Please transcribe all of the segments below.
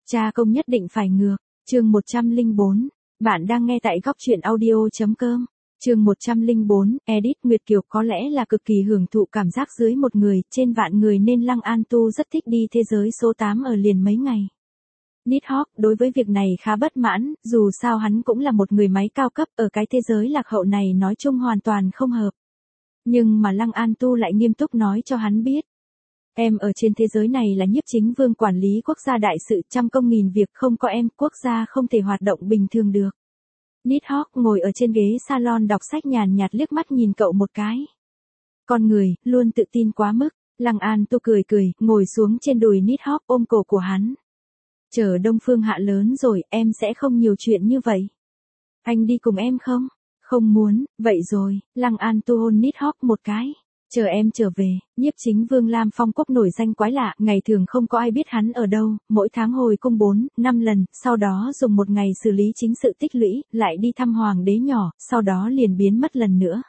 Cha công nhất định phải ngược. Chương 104. Bạn đang nghe tại góc truyện audio.com. Chương 104, Edit Nguyệt Kiều có lẽ là cực kỳ hưởng thụ cảm giác dưới một người, trên vạn người nên Lăng An Tu rất thích đi thế giới số 8 ở liền mấy ngày. Nidhogg đối với việc này khá bất mãn, dù sao hắn cũng là một người máy cao cấp ở cái thế giới lạc hậu này nói chung hoàn toàn không hợp. Nhưng mà Lăng An Tu lại nghiêm túc nói cho hắn biết. Em ở trên thế giới này là nhiếp chính vương quản lý quốc gia đại sự, trăm công nghìn việc, không có em, quốc gia không thể hoạt động bình thường được. Nidhogg ngồi ở trên ghế salon đọc sách nhàn nhạt liếc mắt nhìn cậu một cái. Con người, luôn tự tin quá mức. Lăng An Tu cười cười, ngồi xuống trên đùi Nidhogg ôm cổ của hắn. Chờ Đông Phương Hạ lớn rồi, em sẽ không nhiều chuyện như vậy. Anh đi cùng em không? Không muốn, vậy rồi, Lăng An Tu hôn Nidhogg một cái. Chờ em trở về, nhiếp chính vương Lam Phong Cốc nổi danh quái lạ, ngày thường không có ai biết hắn ở đâu, mỗi tháng hồi cung 4-5 lần, sau đó dùng một ngày xử lý chính sự tích lũy, lại đi thăm hoàng đế nhỏ, sau đó liền biến mất lần nữa.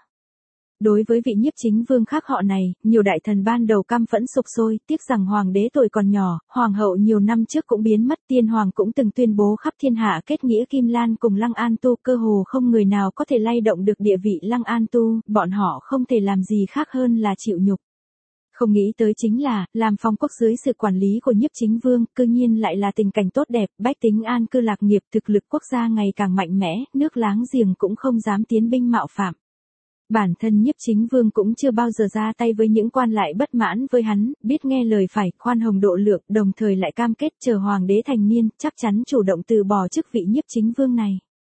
Đối với vị nhiếp chính vương khác họ này, nhiều đại thần ban đầu căm phẫn sục sôi, tiếc rằng hoàng đế tuổi còn nhỏ, hoàng hậu nhiều năm trước cũng biến mất, tiên hoàng cũng từng tuyên bố khắp thiên hạ kết nghĩa Kim Lan cùng Lăng An Tu, cơ hồ không người nào có thể lay động được địa vị Lăng An Tu, bọn họ không thể làm gì khác hơn là chịu nhục. Không nghĩ tới chính là, Lam Phong Quốc dưới sự quản lý của nhiếp chính vương, cư nhiên lại là tình cảnh tốt đẹp, bách tính an cư lạc nghiệp, thực lực quốc gia ngày càng mạnh mẽ, nước láng giềng cũng không dám tiến binh mạo phạm. Bản thân nhiếp chính vương cũng chưa bao giờ ra tay với những quan lại bất mãn với hắn, biết nghe lời phải, khoan hồng độ lượng, đồng thời lại cam kết chờ hoàng đế thành niên, chắc chắn chủ động từ bỏ chức vị nhiếp chính vương này.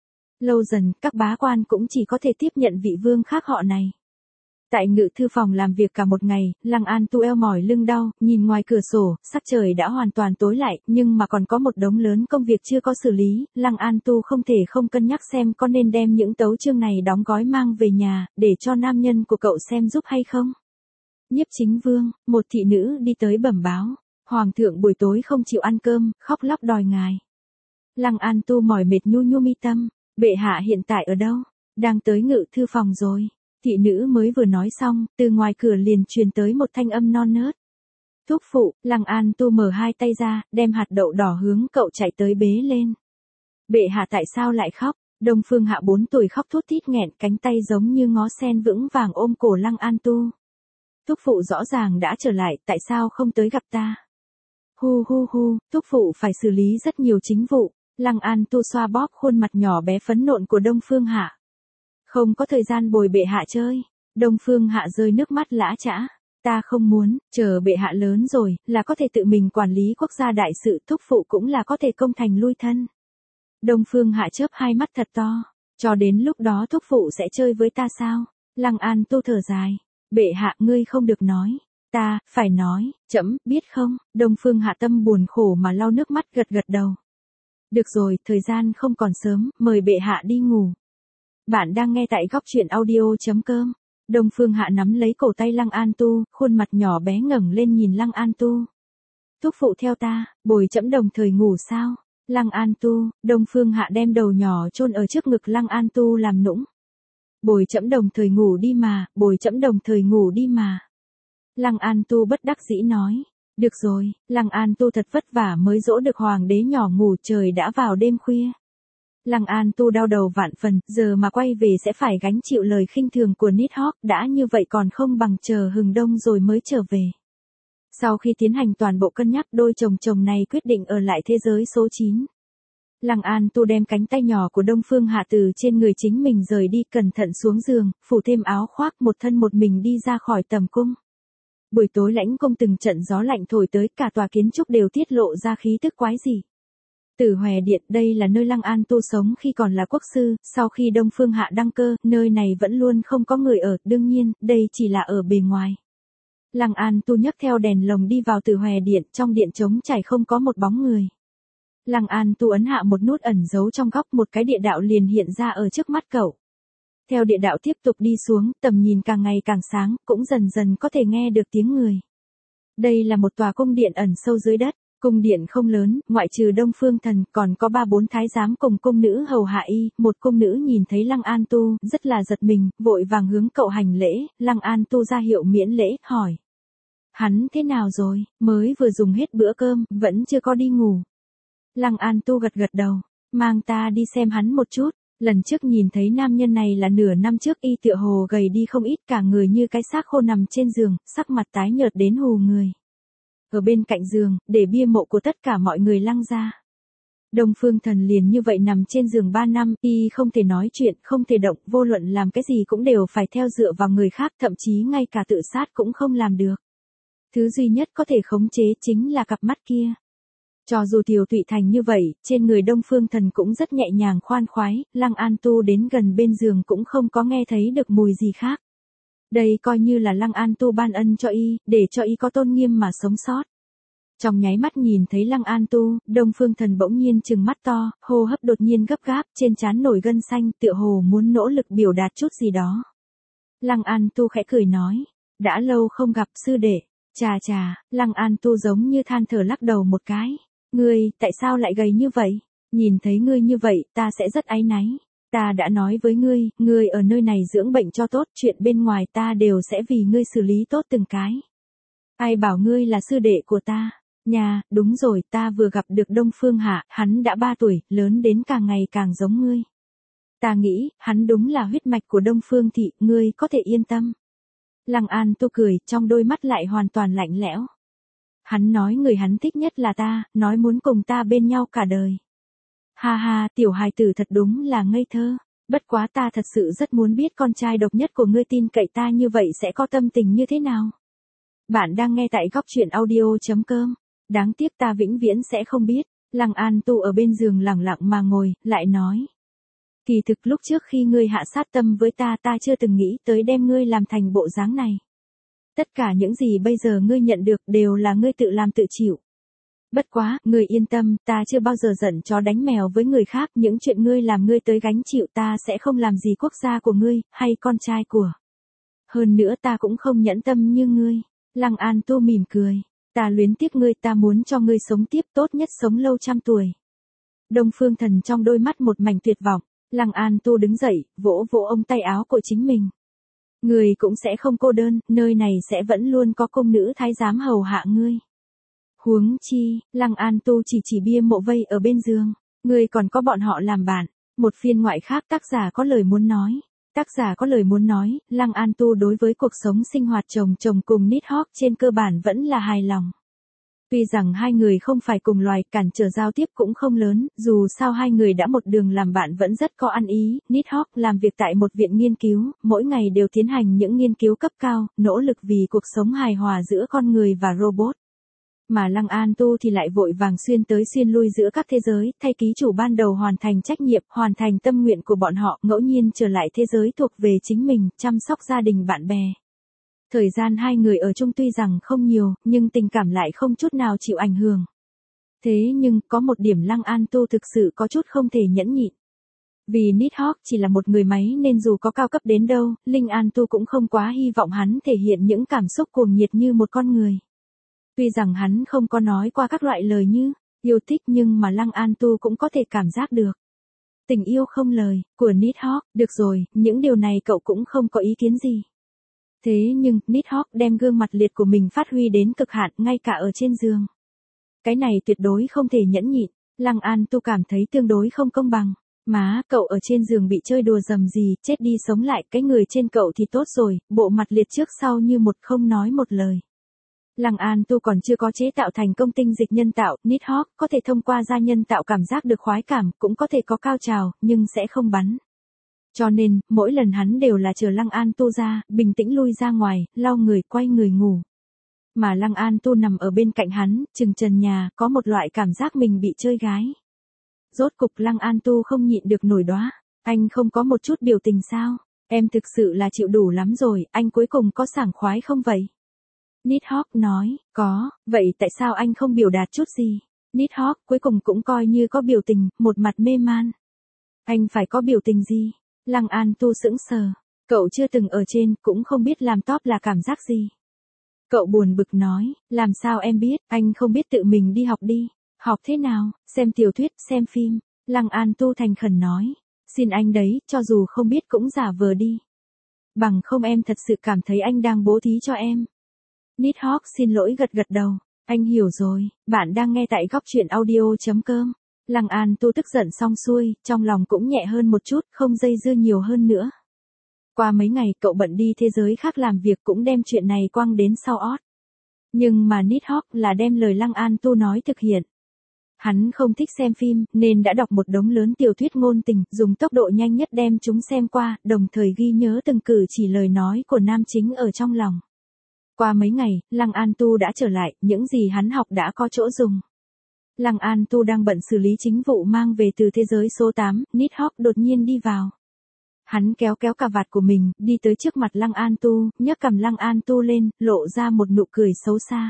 Lâu dần, các bá quan cũng chỉ có thể tiếp nhận vị vương khác họ này. Tại ngự thư phòng làm việc cả một ngày, Lăng An Tu eo mỏi lưng đau, nhìn ngoài cửa sổ, sắc trời đã hoàn toàn tối lại, nhưng mà còn có một đống lớn công việc chưa có xử lý, Lăng An Tu không thể không cân nhắc xem có nên đem những tấu chương này đóng gói mang về nhà, để cho nam nhân của cậu xem giúp hay không. Nhiếp chính vương, một thị nữ đi tới bẩm báo, hoàng thượng buổi tối không chịu ăn cơm, khóc lóc đòi ngài. Lăng An Tu mỏi mệt nhu nhu mi tâm, bệ hạ hiện tại ở đâu? Đang tới ngự thư phòng rồi. Thị nữ mới vừa nói xong, từ ngoài cửa liền truyền tới một thanh âm non nớt. Thúc phụ, Lăng An Tu mở hai tay ra, đem hạt đậu đỏ hướng cậu chạy tới bế lên. Bệ hạ tại sao lại khóc? Đông Phương Hạ 4 tuổi khóc thút thít nghẹn, cánh tay giống như ngó sen vững vàng ôm cổ Lăng An Tu. Thúc phụ rõ ràng đã trở lại, tại sao không tới gặp ta? Hu hu hu, thúc phụ phải xử lý rất nhiều chính vụ. Lăng An Tu xoa bóp khuôn mặt nhỏ bé phấn nộn của Đông Phương Hạ. Không có thời gian bồi bệ hạ chơi. Đông Phương Hạ rơi nước mắt lã chã. Ta không muốn, chờ bệ hạ lớn rồi, là có thể tự mình quản lý quốc gia đại sự, thúc phụ cũng là có thể công thành lui thân. Đông Phương Hạ chớp hai mắt thật to. Cho đến lúc đó thúc phụ sẽ chơi với ta sao? Lăng An Tu thở dài. Bệ hạ ngươi không được nói. Ta, phải nói, trẫm, biết không? Đông Phương Hạ tâm buồn khổ mà lau nước mắt gật gật đầu. Được rồi, thời gian không còn sớm, mời bệ hạ đi ngủ. Bạn đang nghe tại góc truyện audio.com. Đông Phương Hạ nắm lấy cổ tay Lăng An Tu, khuôn mặt nhỏ bé ngẩng lên nhìn Lăng An Tu. Thúc phụ theo ta, bồi trẫm đồng thời ngủ sao? Lăng An Tu, Đông Phương Hạ đem đầu nhỏ chôn ở trước ngực Lăng An Tu làm nũng. Bồi trẫm đồng thời ngủ đi mà, bồi trẫm đồng thời ngủ đi mà. Lăng An Tu bất đắc dĩ nói. Được rồi, Lăng An Tu thật vất vả mới dỗ được hoàng đế nhỏ ngủ, trời đã vào đêm khuya. Lăng An Tu đau đầu vạn phần, giờ mà quay về sẽ phải gánh chịu lời khinh thường của Nidhogg, đã như vậy còn không bằng chờ hừng đông rồi mới trở về. Sau khi tiến hành toàn bộ cân nhắc, đôi chồng chồng này quyết định ở lại thế giới số 9. Lăng An Tu đem cánh tay nhỏ của Đông Phương Hạ từ trên người chính mình rời đi, cẩn thận xuống giường, phủ thêm áo khoác, một thân một mình đi ra khỏi tầm cung. Buổi tối lãnh cung từng trận gió lạnh thổi tới, cả tòa kiến trúc đều tiết lộ ra khí tức quái dị. Tử Hòe Điện, đây là nơi Lăng An Tu sống khi còn là quốc sư, sau khi Đông Phương Hạ đăng cơ, nơi này vẫn luôn không có người ở, đương nhiên, đây chỉ là ở bề ngoài. Lăng An Tu nhấc theo đèn lồng đi vào Tử Hòe Điện, trong điện trống trải không có một bóng người. Lăng An Tu ấn hạ một nút ẩn giấu trong góc, một cái địa đạo liền hiện ra ở trước mắt cậu. Theo địa đạo tiếp tục đi xuống, tầm nhìn càng ngày càng sáng, cũng dần dần có thể nghe được tiếng người. Đây là một tòa cung điện ẩn sâu dưới đất. Cung điện không lớn, ngoại trừ Đông Phương Thần, còn có 3-4 thái giám cùng cung nữ hầu hạ y, một cung nữ nhìn thấy Lăng An Tu, rất là giật mình, vội vàng hướng cậu hành lễ, Lăng An Tu ra hiệu miễn lễ, hỏi. Hắn thế nào rồi, mới vừa dùng hết bữa cơm, vẫn chưa có đi ngủ. Lăng An Tu gật gật đầu. Mang ta đi xem hắn một chút. Lần trước nhìn thấy nam nhân này là nửa năm trước, y tựa hồ gầy đi không ít, cả người như cái xác khô nằm trên giường, sắc mặt tái nhợt đến hù người. Ở bên cạnh giường, để bia mộ của tất cả mọi người Lăng gia. Đông Phương Thần liền như vậy nằm trên giường 3 năm, y không thể nói chuyện, không thể động, vô luận làm cái gì cũng đều phải theo dựa vào người khác, thậm chí ngay cả tự sát cũng không làm được. Thứ duy nhất có thể khống chế chính là cặp mắt kia. Cho dù Tiểu Thụy Thành như vậy, trên người Đông Phương Thần cũng rất nhẹ nhàng khoan khoái, Lăng An Tu đến gần bên giường cũng không có nghe thấy được mùi gì khác. Đây coi như là Lăng An Tu ban ân cho y, để cho y có tôn nghiêm mà sống sót. Trong nháy mắt nhìn thấy Lăng An Tu, Đông Phương Thần bỗng nhiên trừng mắt to, hô hấp đột nhiên gấp gáp, trên trán nổi gân xanh, tựa hồ muốn nỗ lực biểu đạt chút gì đó. Lăng An Tu khẽ cười nói, đã lâu không gặp sư đệ. Chà, Lăng An Tu giống như than thở lắc đầu một cái. Ngươi, tại sao lại gầy như vậy? Nhìn thấy ngươi như vậy, ta sẽ rất áy náy. Ta đã nói với ngươi, ngươi ở nơi này dưỡng bệnh cho tốt, chuyện bên ngoài ta đều sẽ vì ngươi xử lý tốt từng cái. Ai bảo ngươi là sư đệ của ta? Nhà, đúng rồi, ta vừa gặp được Đông Phương Hạ, hắn đã 3 tuổi, lớn đến càng ngày càng giống ngươi. Ta nghĩ, hắn đúng là huyết mạch của Đông Phương thị, ngươi có thể yên tâm. Lăng An Tu cười, trong đôi mắt lại hoàn toàn lạnh lẽo. Hắn nói người hắn thích nhất là ta, nói muốn cùng ta bên nhau cả đời. Ha ha, tiểu hài tử thật đúng là ngây thơ. Bất quá ta thật sự rất muốn biết con trai độc nhất của ngươi tin cậy ta như vậy sẽ có tâm tình như thế nào. Bạn đang nghe tại góc truyện audio.com. Đáng tiếc ta vĩnh viễn sẽ không biết. Lăng An Tu ở bên giường lặng lặng mà ngồi, lại nói. Kỳ thực lúc trước khi ngươi hạ sát tâm với ta chưa từng nghĩ tới đem ngươi làm thành bộ dáng này. Tất cả những gì bây giờ ngươi nhận được đều là ngươi tự làm tự chịu. Bất quá, ngươi yên tâm, ta chưa bao giờ giận chó đánh mèo với người khác, những chuyện ngươi làm ngươi tới gánh chịu, ta sẽ không làm gì quốc gia của ngươi, hay con trai của. Hơn nữa ta cũng không nhẫn tâm như ngươi. Lăng An Tu mỉm cười. Ta luyến tiếc ngươi, ta muốn cho ngươi sống tiếp, tốt nhất sống lâu 100 tuổi. Đông Phương Thần trong đôi mắt một mảnh tuyệt vọng. Lăng An Tu đứng dậy, vỗ vỗ ống tay áo của chính mình. Ngươi cũng sẽ không cô đơn, nơi này sẽ vẫn luôn có công nữ thái giám hầu hạ ngươi. Huống chi, Lăng An Tu chỉ bia mộ vây ở bên giường. Ngươi còn có bọn họ làm bạn. Một phiên ngoại khác tác giả có lời muốn nói. Tác giả có lời muốn nói, Lăng An Tu đối với cuộc sống sinh hoạt chồng cùng Nidhogg trên cơ bản vẫn là hài lòng. Tuy rằng hai người không phải cùng loài, cản trở giao tiếp cũng không lớn, dù sao hai người đã một đường làm bạn vẫn rất có ăn ý. Nidhogg làm việc tại một viện nghiên cứu, mỗi ngày đều tiến hành những nghiên cứu cấp cao, nỗ lực vì cuộc sống hài hòa giữa con người và robot. Mà Lăng An Tu thì lại vội vàng xuyên tới xuyên lui giữa các thế giới, thay ký chủ ban đầu hoàn thành trách nhiệm, hoàn thành tâm nguyện của bọn họ, ngẫu nhiên trở lại thế giới thuộc về chính mình, chăm sóc gia đình bạn bè. Thời gian hai người ở chung tuy rằng không nhiều, nhưng tình cảm lại không chút nào chịu ảnh hưởng. Thế nhưng, có một điểm Lăng An Tu thực sự có chút không thể nhẫn nhịn. Vì Nidhogg chỉ là một người máy nên dù có cao cấp đến đâu, Lăng An Tu cũng không quá hy vọng hắn thể hiện những cảm xúc cuồng nhiệt như một con người. Tuy rằng hắn không có nói qua các loại lời như yêu thích, nhưng mà Lăng An Tu cũng có thể cảm giác được. Tình yêu không lời của Nidhogg, được rồi, những điều này cậu cũng không có ý kiến gì. Thế nhưng, Nidhogg đem gương mặt liệt của mình phát huy đến cực hạn, ngay cả ở trên giường. Cái này tuyệt đối không thể nhẫn nhịn. Lăng An Tu cảm thấy tương đối không công bằng. Má, cậu ở trên giường bị chơi đùa dầm gì, chết đi sống lại, cái người trên cậu thì tốt rồi, bộ mặt liệt trước sau như một, không nói một lời. Lăng An Tu còn chưa có chế tạo thành công tinh dịch nhân tạo, Nidhogg có thể thông qua da nhân tạo cảm giác được khoái cảm, cũng có thể có cao trào, nhưng sẽ không bắn. Cho nên, mỗi lần hắn đều là chờ Lăng An Tu ra, bình tĩnh lui ra ngoài, lau người, quay người ngủ. Mà Lăng An Tu nằm ở bên cạnh hắn, chừng trần nhà, có một loại cảm giác mình bị chơi gái. Rốt cục Lăng An Tu không nhịn được nổi đoá. Anh không có một chút biểu tình sao? Em thực sự là chịu đủ lắm rồi, anh cuối cùng có sảng khoái không vậy? Nidhogg nói, có, vậy tại sao anh không biểu đạt chút gì? Nidhogg cuối cùng cũng coi như có biểu tình, một mặt mê man. Anh phải có biểu tình gì? Lăng An Tu sững sờ. Cậu chưa từng ở trên, cũng không biết làm top là cảm giác gì. Cậu buồn bực nói, làm sao em biết, anh không biết tự mình đi học đi. Học thế nào, xem tiểu thuyết, xem phim. Lăng An Tu thành khẩn nói, xin anh đấy, cho dù không biết cũng giả vờ đi. Bằng không em thật sự cảm thấy anh đang bố thí cho em. Nidhogg xin lỗi gật gật đầu, anh hiểu rồi, bạn đang nghe tại góc truyện audio.com. Lăng An Tu tức giận xong xuôi, trong lòng cũng nhẹ hơn một chút, không dây dưa nhiều hơn nữa. Qua mấy ngày cậu bận đi thế giới khác làm việc cũng đem chuyện này quăng đến sau ót. Nhưng mà Nidhogg là đem lời Lăng An Tu nói thực hiện. Hắn không thích xem phim, nên đã đọc một đống lớn tiểu thuyết ngôn tình, dùng tốc độ nhanh nhất đem chúng xem qua, đồng thời ghi nhớ từng cử chỉ lời nói của nam chính ở trong lòng. Qua mấy ngày, Lăng An Tu đã trở lại, những gì hắn học đã có chỗ dùng. Lăng An Tu đang bận xử lý chính vụ mang về từ thế giới số 8, Nidhogg đột nhiên đi vào. Hắn kéo cà vạt của mình, đi tới trước mặt Lăng An Tu, nhấc cằm Lăng An Tu lên, lộ ra một nụ cười xấu xa.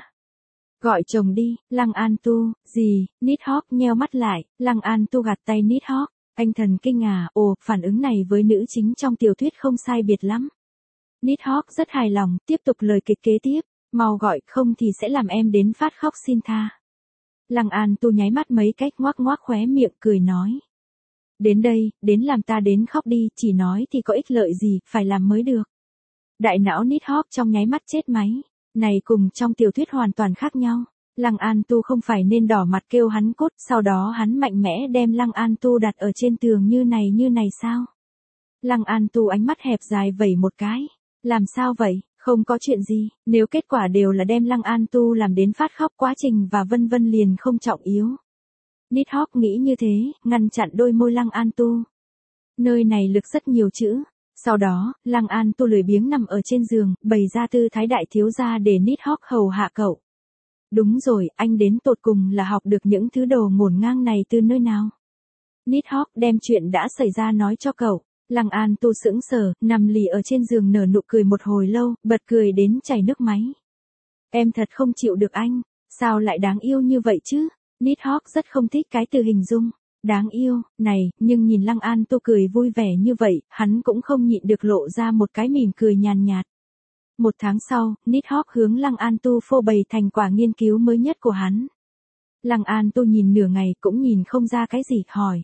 Gọi chồng đi, Lăng An Tu, gì, Nidhogg nheo mắt lại, Lăng An Tu gạt tay Nidhogg, anh thần kinh à, ồ, phản ứng này với nữ chính trong tiểu thuyết không sai biệt lắm. Nidhogg rất hài lòng, tiếp tục lời kịch kế tiếp, mau gọi, không thì sẽ làm em đến phát khóc xin tha. Lăng An Tu nháy mắt mấy cách ngoác ngoác khóe miệng cười nói. Đến đây, đến làm ta đến khóc đi, chỉ nói thì có ích lợi gì, phải làm mới được. Đại não Nidhogg trong nháy mắt chết máy, này cùng trong tiểu thuyết hoàn toàn khác nhau. Lăng An Tu không phải nên đỏ mặt kêu hắn cút, sau đó hắn mạnh mẽ đem Lăng An Tu đặt ở trên tường như này sao? Lăng An Tu ánh mắt hẹp dài vẩy một cái. Làm sao vậy, không có chuyện gì, nếu kết quả đều là đem Lăng An Tu làm đến phát khóc quá trình và vân vân liền không trọng yếu. Nidhogg nghĩ như thế, ngăn chặn đôi môi Lăng An Tu. Nơi này lực rất nhiều chữ. Sau đó, Lăng An Tu lười biếng nằm ở trên giường, bày ra tư thái đại thiếu gia để Nidhogg hầu hạ cậu. Đúng rồi, anh đến tột cùng là học được những thứ đồ ngổn ngang này từ nơi nào? Nidhogg đem chuyện đã xảy ra nói cho cậu. Lăng An Tu sững sờ, nằm lì ở trên giường nở nụ cười một hồi lâu, bật cười đến chảy nước máy. Em thật không chịu được anh, sao lại đáng yêu như vậy chứ? Nidhogg rất không thích cái từ hình dung. Đáng yêu, này, nhưng nhìn Lăng An Tu cười vui vẻ như vậy, hắn cũng không nhịn được lộ ra một cái mỉm cười nhàn nhạt. Một tháng sau, Nidhogg hướng Lăng An Tu phô bày thành quả nghiên cứu mới nhất của hắn. Lăng An Tu nhìn nửa ngày cũng nhìn không ra cái gì, hỏi.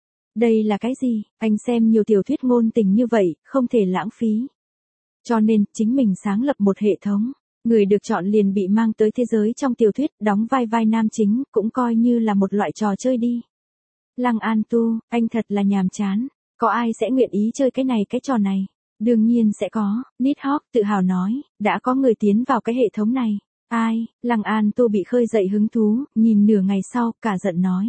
Đây là cái gì, anh xem nhiều tiểu thuyết ngôn tình như vậy, không thể lãng phí. Cho nên, chính mình sáng lập một hệ thống. Người được chọn liền bị mang tới thế giới trong tiểu thuyết, đóng vai nam chính, cũng coi như là một loại trò chơi đi. Lăng An Tu, anh thật là nhàm chán. Có ai sẽ nguyện ý chơi cái trò này? Đương nhiên sẽ có, Nidhogg tự hào nói, đã có người tiến vào cái hệ thống này. Ai? Lăng An Tu bị khơi dậy hứng thú, nhìn nửa ngày sau, cả giận nói.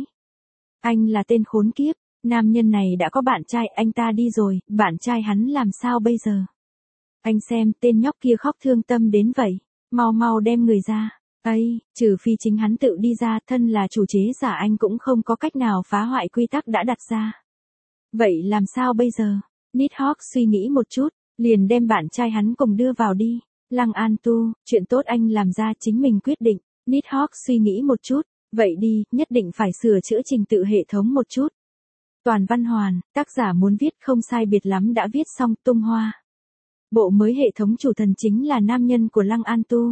Anh là tên khốn kiếp, nam nhân này đã có bạn trai, anh ta đi rồi, bạn trai hắn làm sao bây giờ? Anh xem, tên nhóc kia khóc thương tâm đến vậy, mau đem người ra. Ây, trừ phi chính hắn tự đi ra, thân là chủ chế giả anh cũng không có cách nào phá hoại quy tắc đã đặt ra. Vậy làm sao bây giờ? Nidhogg suy nghĩ một chút, liền đem bạn trai hắn cùng đưa vào đi. Lăng An Tu, chuyện tốt anh làm ra chính mình quyết định. Nidhogg suy nghĩ một chút, vậy đi, nhất định phải sửa chữa trình tự hệ thống một chút. Toàn văn hoàn, tác giả muốn viết không sai biệt lắm đã viết xong, tung hoa. Bộ mới hệ thống chủ thần chính là nam nhân của Lăng An Tu.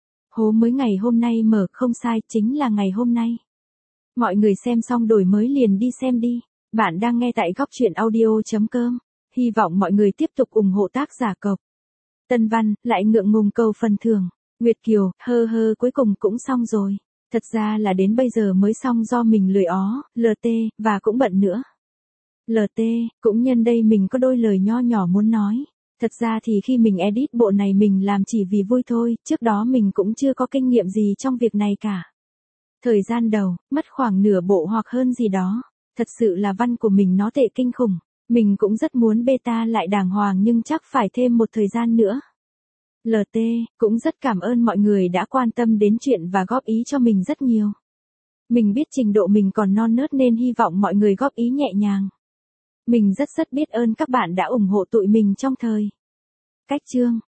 Hố mới ngày hôm nay mở, không sai, chính là ngày hôm nay. Mọi người xem xong đổi mới liền đi xem đi. Bạn đang nghe tại góc truyện audio.com. Hy vọng mọi người tiếp tục ủng hộ tác giả Cộc. Tân văn, lại ngượng ngùng câu phần thưởng. Nguyệt Kiều, cuối cùng cũng xong rồi. Thật ra là đến bây giờ mới xong do mình lười ó, LT, và cũng bận nữa. LT, cũng nhân đây mình có đôi lời nho nhỏ muốn nói. Thật ra thì khi mình edit bộ này mình làm chỉ vì vui thôi, trước đó mình cũng chưa có kinh nghiệm gì trong việc này cả. Thời gian đầu, mất khoảng nửa bộ hoặc hơn gì đó. Thật sự là văn của mình nó tệ kinh khủng. Mình cũng rất muốn beta lại đàng hoàng nhưng chắc phải thêm một thời gian nữa. LT, cũng rất cảm ơn mọi người đã quan tâm đến chuyện và góp ý cho mình rất nhiều. Mình biết trình độ mình còn non nớt nên hy vọng mọi người góp ý nhẹ nhàng. Mình rất biết ơn các bạn đã ủng hộ tụi mình trong thời cách chương.